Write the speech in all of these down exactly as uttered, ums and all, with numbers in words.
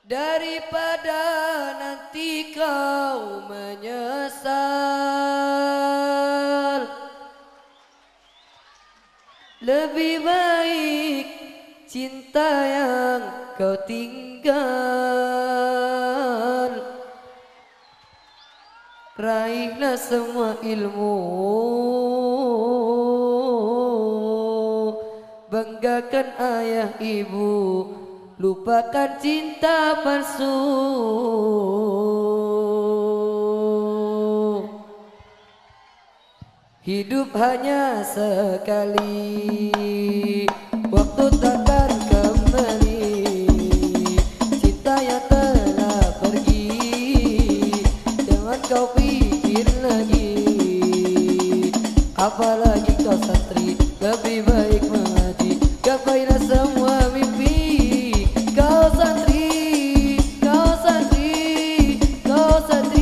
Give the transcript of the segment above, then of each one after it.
daripada nanti kau menyesal. Lebih baik cinta yang kau tinggal. Raihlah semua ilmu, banggakan ayah ibu, lupakan cinta palsu. Hidup hanya sekali, waktu takkan kembali. Cinta yang telah pergi, jangan kau pikir lagi. Apalagi kau santri, lebih baik mengaji. Gapailah semua mimpi. Kau santri, kau santri, kau santri.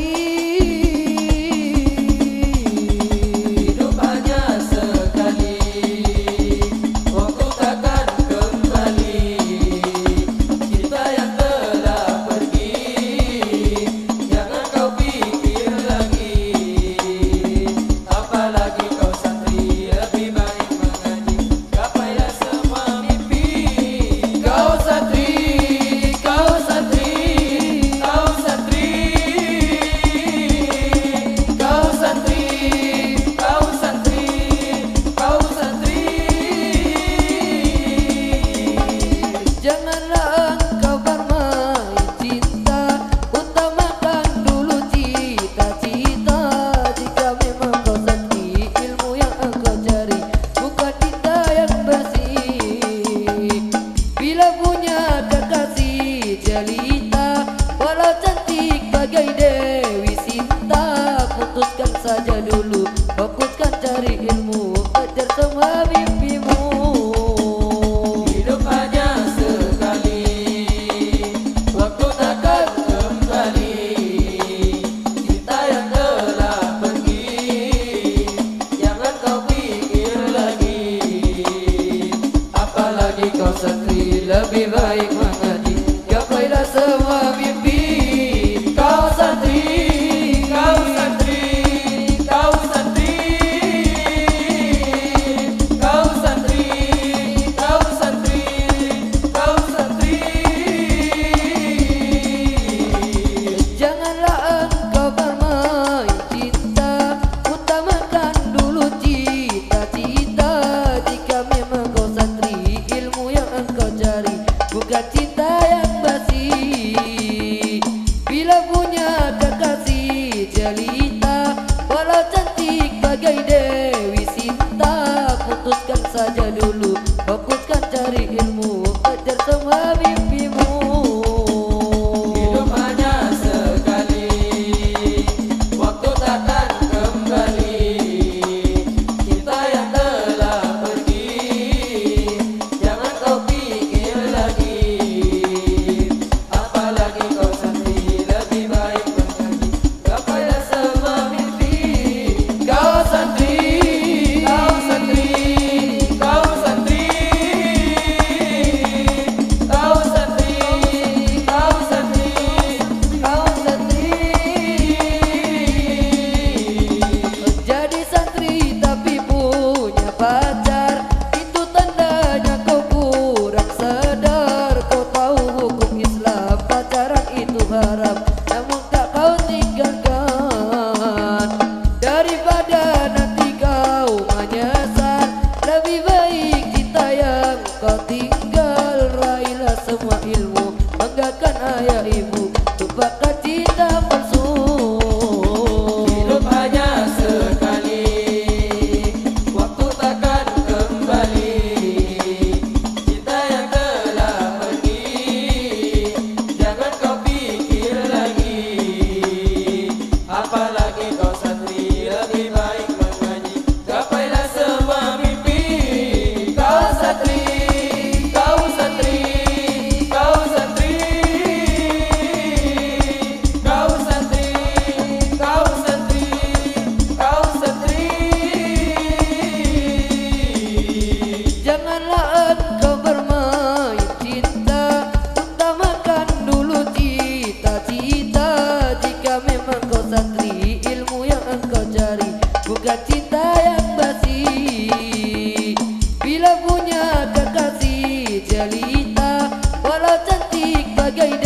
Saja dulu, fokuskan cari ilmu, kejar semua mimpimu. Hidup hanya sekali, waktu takkan kembali. Cinta yang telah pergi, jangan kau pikir lagi. Apalagi kau santri, lebih baik mengaji. Gapailah semua mimpi. Kau santri, kau santri, bukan cinta yang basi. Bila punya kekasih jelita, walau cantik bagai Dewi Sinta, putuskan saja dulu, fokuskan cari ilmu, kejar semua mimpimu. Hidup hanya sekali, waktu takkan kembali. Cinta yang telah pergi, jangan kau pikir lagi. Apalagi kau santri, lebih baik mengaji. Gapailah semua mimpi. Kau santri, kau santri, kau santri, kau santri, kau santri, kau santri. Jadi santri tapi punya pacar, itu tandanya kau kurang sadar. Kau tahu hukum Islam, pacaran itu haram, namun tak kau tinggalkan. Daripada nanti kau menyesal, lebih baik cinta yang kau tinggal. Raihlah semua ilmu, banggakan ayah ibu, lupakan cinta palsu. Hidup hanya sekali, waktu takkan kembali. Cinta yang telah pergi, jangan kau pikir lagi. Apalagi kau santri, lebih baik mengaji. Gapailah semua mimpi. Kau santri, kau santri, kau santri, bagai